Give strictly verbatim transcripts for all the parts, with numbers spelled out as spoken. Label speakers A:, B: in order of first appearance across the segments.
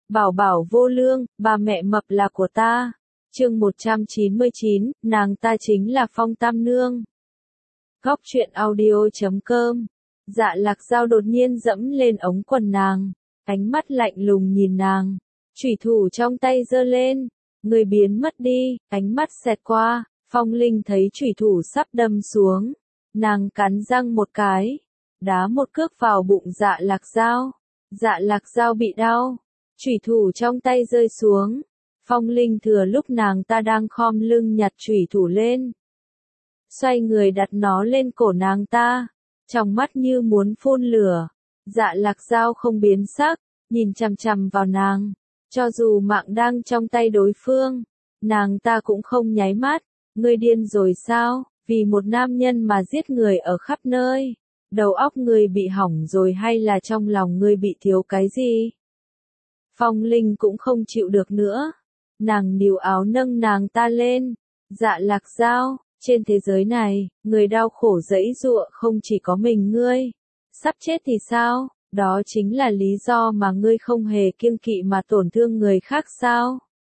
A: Bảo bảo vô lương, bà mẹ mập là của ta. Chương một trăm chín mươi chín, nàng ta chính là Phong Tam Nương. Góc truyện audio chấm com. Dạ Lạc Dao đột nhiên dẫm lên ống quần nàng, ánh mắt lạnh lùng nhìn nàng, chủy thủ trong tay giơ lên, người biến mất đi, ánh mắt xẹt qua, Phong Linh thấy chủy thủ sắp đâm xuống, nàng cắn răng một cái, đá một cước vào bụng Dạ Lạc Dao. Dạ Lạc Dao bị đau, chủy thủ trong tay rơi xuống. Phong Linh thừa lúc nàng ta đang khom lưng nhặt chủy thủ lên, xoay người đặt nó lên cổ nàng ta, trong mắt như muốn phun lửa. Dạ Lạc Dao không biến sắc, nhìn chằm chằm vào nàng, cho dù mạng đang trong tay đối phương, nàng ta cũng không nháy mắt. Ngươi điên rồi sao, vì một nam nhân mà giết người ở khắp nơi, đầu óc ngươi bị hỏng rồi hay là trong lòng ngươi bị thiếu cái gì? Phong Linh cũng không chịu được nữa, nàng níu áo nâng nàng ta lên. Dạ Lạc Dao, trên thế giới này, người đau khổ giãy giụa không chỉ có mình ngươi. Sắp chết thì sao? Đó chính là lý do mà ngươi không hề kiêng kỵ mà tổn thương người khác sao?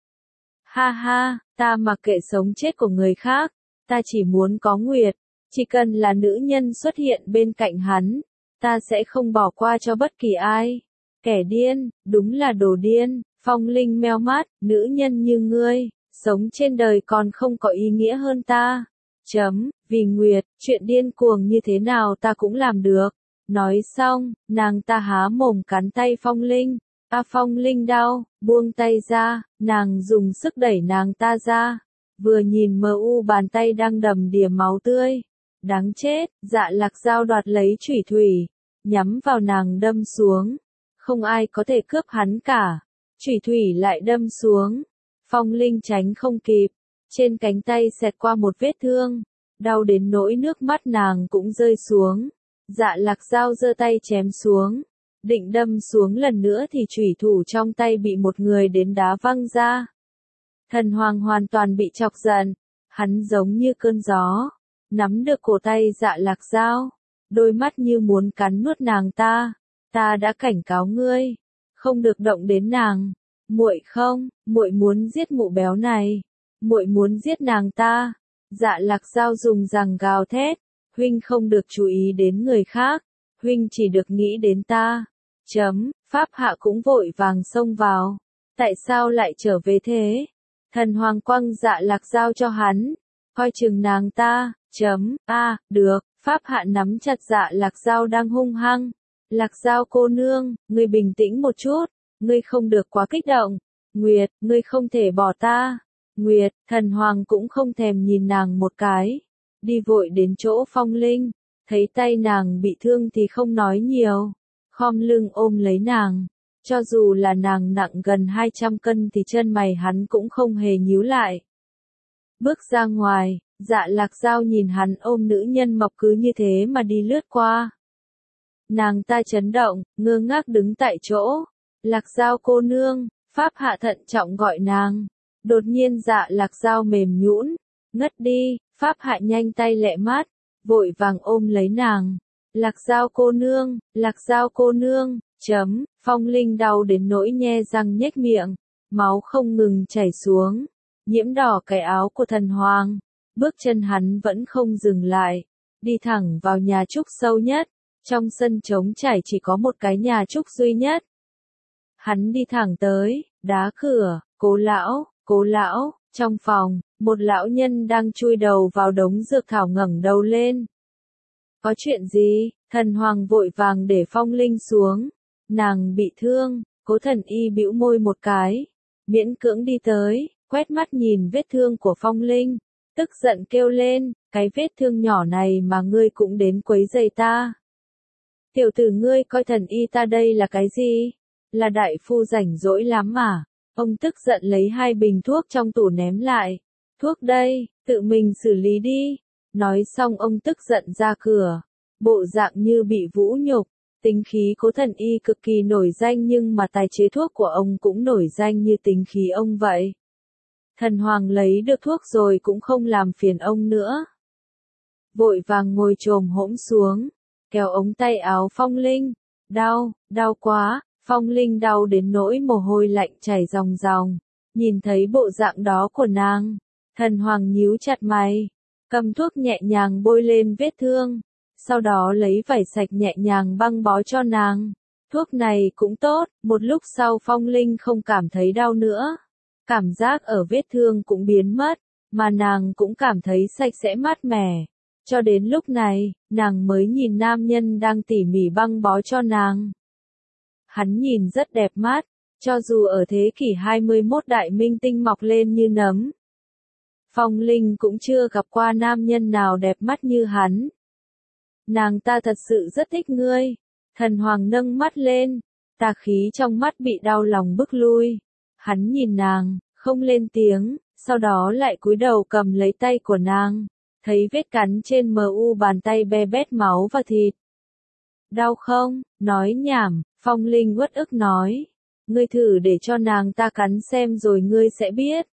A: Ha ha, ta mặc kệ sống chết của người khác, ta chỉ muốn có Nguyệt, chỉ cần là nữ nhân xuất hiện bên cạnh hắn, ta sẽ không bỏ qua cho bất kỳ ai. Kẻ điên, đúng là đồ điên. Phong Linh meo mắt, nữ nhân như ngươi, sống trên đời còn không có ý nghĩa hơn ta. Chấm, vì Nguyệt, chuyện điên cuồng như thế nào ta cũng làm được. Nói xong, nàng ta há mồm cắn tay Phong Linh. A Phong Linh đau, buông tay ra, nàng dùng sức đẩy nàng ta ra. Vừa nhìn mờ u bàn tay đang đầm đìa máu tươi. Đáng chết, Dạ Lạc Dao đoạt lấy chủy thủy, nhắm vào nàng đâm xuống. Không ai có thể cướp hắn cả. Chủy thủy lại đâm xuống. Phong Linh tránh không kịp. Trên cánh tay xẹt qua một vết thương. Đau đến nỗi nước mắt nàng cũng rơi xuống. Dạ Lạc Dao giơ tay chém xuống. Định đâm xuống lần nữa thì chủy thủ trong tay bị một người đến đá văng ra. Thần Hoàng hoàn toàn bị chọc giận. Hắn giống như cơn gió, nắm được cổ tay Dạ Lạc Dao, đôi mắt như muốn cắn nuốt nàng ta. Ta đã cảnh cáo ngươi, không được động đến nàng. Muội không, muội muốn giết mụ béo này. Muội muốn giết nàng ta. Dạ Lạc Dao dùng giằng gào thét, huynh không được chú ý đến người khác, huynh chỉ được nghĩ đến ta. Chấm, Pháp Hạ cũng vội vàng xông vào. Tại sao lại trở về thế? Thần Hoàng quăng Dạ Lạc Dao cho hắn, coi chừng nàng ta. Chấm, a, à, được. Pháp Hạ nắm chặt Dạ Lạc Dao đang hung hăng. Lạc Dao cô nương, ngươi bình tĩnh một chút, ngươi không được quá kích động. Nguyệt, ngươi không thể bỏ ta. Nguyệt, Thần Hoàng cũng không thèm nhìn nàng một cái, đi vội đến chỗ Phong Linh, thấy tay nàng bị thương thì không nói nhiều, khom lưng ôm lấy nàng. Cho dù là nàng nặng gần hai trăm cân thì chân mày hắn cũng không hề nhíu lại. Bước ra ngoài, Dạ Lạc Dao nhìn hắn ôm nữ nhân mộc cứ như thế mà đi lướt qua. Nàng ta chấn động, ngơ ngác đứng tại chỗ. Lạc Dao cô nương, Pháp Hạ thận trọng gọi nàng. Đột nhiên Dạ Lạc Dao mềm nhũn, ngất đi. Pháp Hạ nhanh tay lẹ mắt, vội vàng ôm lấy nàng. Lạc Dao cô nương, Lạc Dao cô nương. Chấm, Phong Linh đau đến nỗi nhe răng nhếch miệng, máu không ngừng chảy xuống, nhiễm đỏ cái áo của Thần Hoàng. Bước chân hắn vẫn không dừng lại, đi thẳng vào nhà trúc sâu nhất. Trong sân trống trải chỉ có một cái nhà trúc duy nhất. Hắn đi thẳng tới, đá cửa. Cố lão, cố lão. Trong phòng, một lão nhân đang chui đầu vào đống dược thảo ngẩng đầu lên. Có chuyện gì? Thần Hoàng vội vàng để Phong Linh xuống. Nàng bị thương. Cố Thần Y bĩu môi một cái, miễn cưỡng đi tới, quét mắt nhìn vết thương của Phong Linh, tức giận kêu lên, cái vết thương nhỏ này mà ngươi cũng đến quấy rầy ta. Tiểu tử ngươi coi Thần Y ta đây là cái gì? Là đại phu rảnh rỗi lắm mà. Ông tức giận lấy hai bình thuốc trong tủ ném lại. Thuốc đây, tự mình xử lý đi. Nói xong ông tức giận ra cửa, bộ dạng như bị vũ nhục. Tính khí Cố Thần Y cực kỳ nổi danh nhưng mà tài chế thuốc của ông cũng nổi danh như tính khí ông vậy. Thần Hoàng lấy được thuốc rồi cũng không làm phiền ông nữa. Vội vàng ngồi chồm hỗn xuống, kéo ống tay áo Phong Linh. Đau, đau quá. Phong Linh đau đến nỗi mồ hôi lạnh chảy ròng ròng, nhìn thấy bộ dạng đó của nàng, Thần Hoàng nhíu chặt mày, cầm thuốc nhẹ nhàng bôi lên vết thương, sau đó lấy vải sạch nhẹ nhàng băng bó cho nàng. Thuốc này cũng tốt, một lúc sau Phong Linh không cảm thấy đau nữa, cảm giác ở vết thương cũng biến mất, mà nàng cũng cảm thấy sạch sẽ mát mẻ. Cho đến lúc này, nàng mới nhìn nam nhân đang tỉ mỉ băng bó cho nàng. Hắn nhìn rất đẹp mắt, cho dù ở thế kỷ hai mươi mốt đại minh tinh mọc lên như nấm. Phong Linh cũng chưa gặp qua nam nhân nào đẹp mắt như hắn. Nàng ta thật sự rất thích ngươi. Thần Hoàng nâng mắt lên, tà khí trong mắt bị đau lòng bức lui. Hắn nhìn nàng, không lên tiếng, sau đó lại cúi đầu cầm lấy tay của nàng, thấy vết cắn trên mờ u bàn tay be bét máu và thịt. Đau không? Nói nhảm, Phong Linh uất ức nói. Ngươi thử để cho nàng ta cắn xem rồi ngươi sẽ biết.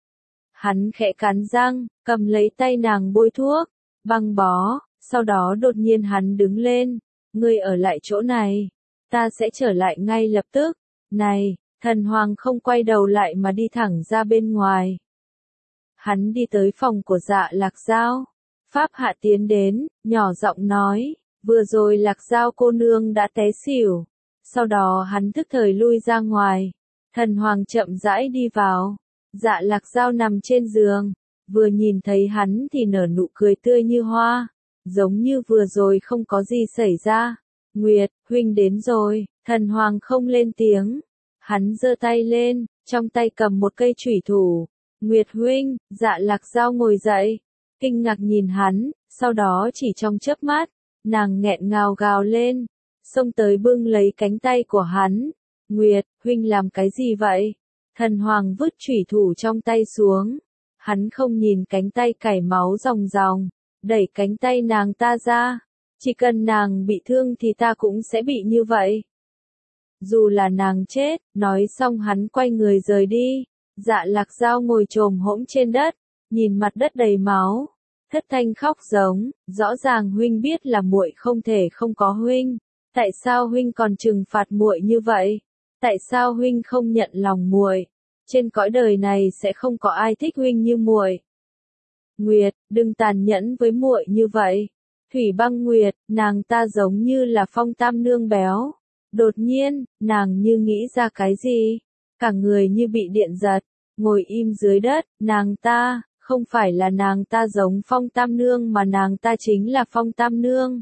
A: Hắn khẽ cắn răng, cầm lấy tay nàng bôi thuốc, băng bó, sau đó đột nhiên hắn đứng lên. Ngươi ở lại chỗ này, ta sẽ trở lại ngay lập tức. Này, Thần Hoàng không quay đầu lại mà đi thẳng ra bên ngoài. Hắn đi tới phòng của Dạ Lạc Dao. Pháp Hạ tiến đến, nhỏ giọng nói, vừa rồi Lạc Dao cô nương đã té xỉu. Sau đó hắn tức thời lui ra ngoài. Thần Hoàng chậm rãi đi vào. Dạ Lạc Dao nằm trên giường, vừa nhìn thấy hắn thì nở nụ cười tươi như hoa, giống như vừa rồi không có gì xảy ra. Nguyệt, huynh đến rồi. Thần Hoàng không lên tiếng. Hắn giơ tay lên, trong tay cầm một cây chủy thủ. Nguyệt huynh. Dạ Lạc Dao ngồi dậy, kinh ngạc nhìn hắn, sau đó chỉ trong chớp mắt, nàng nghẹn ngào gào lên, xông tới bưng lấy cánh tay của hắn. Nguyệt, huynh làm cái gì vậy? Thần Hoàng vứt chủy thủ trong tay xuống. Hắn không nhìn cánh tay chảy máu ròng ròng, đẩy cánh tay nàng ta ra. Chỉ cần nàng bị thương thì ta cũng sẽ bị như vậy. Dù là nàng chết, nói xong hắn quay người rời đi. Dạ Lạc Dao ngồi chồm hỗn trên đất, nhìn mặt đất đầy máu, thất thanh khóc giống, rõ ràng huynh biết là muội không thể không có huynh, tại sao huynh còn trừng phạt muội như vậy? Tại sao huynh không nhận lòng muội? Trên cõi đời này sẽ không có ai thích huynh như muội. Nguyệt, đừng tàn nhẫn với muội như vậy. Thủy Băng Nguyệt, nàng ta giống như là Phong Tam nương béo. Đột nhiên, nàng như nghĩ ra cái gì, cả người như bị điện giật, ngồi im dưới đất. Nàng ta, không phải là nàng ta giống Phong Tam nương mà nàng ta chính là Phong Tam nương.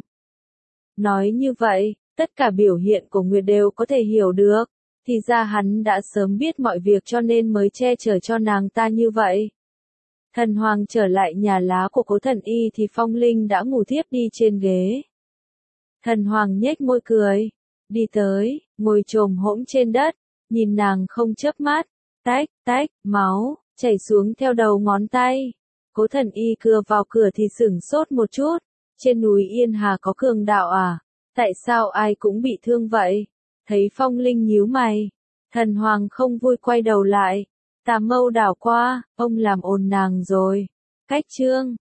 A: Nói như vậy, tất cả biểu hiện của Nguyệt đều có thể hiểu được, thì ra hắn đã sớm biết mọi việc cho nên mới che chở cho nàng ta như vậy. Thần Hoàng trở lại nhà lá của Cố Thần Y thì Phong Linh đã ngủ thiếp đi trên ghế. Thần Hoàng nhếch môi cười, đi tới, ngồi chồm hỗn trên đất, nhìn nàng không chớp mắt, tách, tách, máu, chảy xuống theo đầu ngón tay. Cố Thần Y cưa vào cửa thì sửng sốt một chút, trên núi Yên Hà có cường đạo à? Tại sao ai cũng bị thương vậy? Thấy Phong Linh nhíu mày, Thần Hoàng không vui quay đầu lại, tà mâu đảo qua, ông làm ồn nàng rồi. Cách chương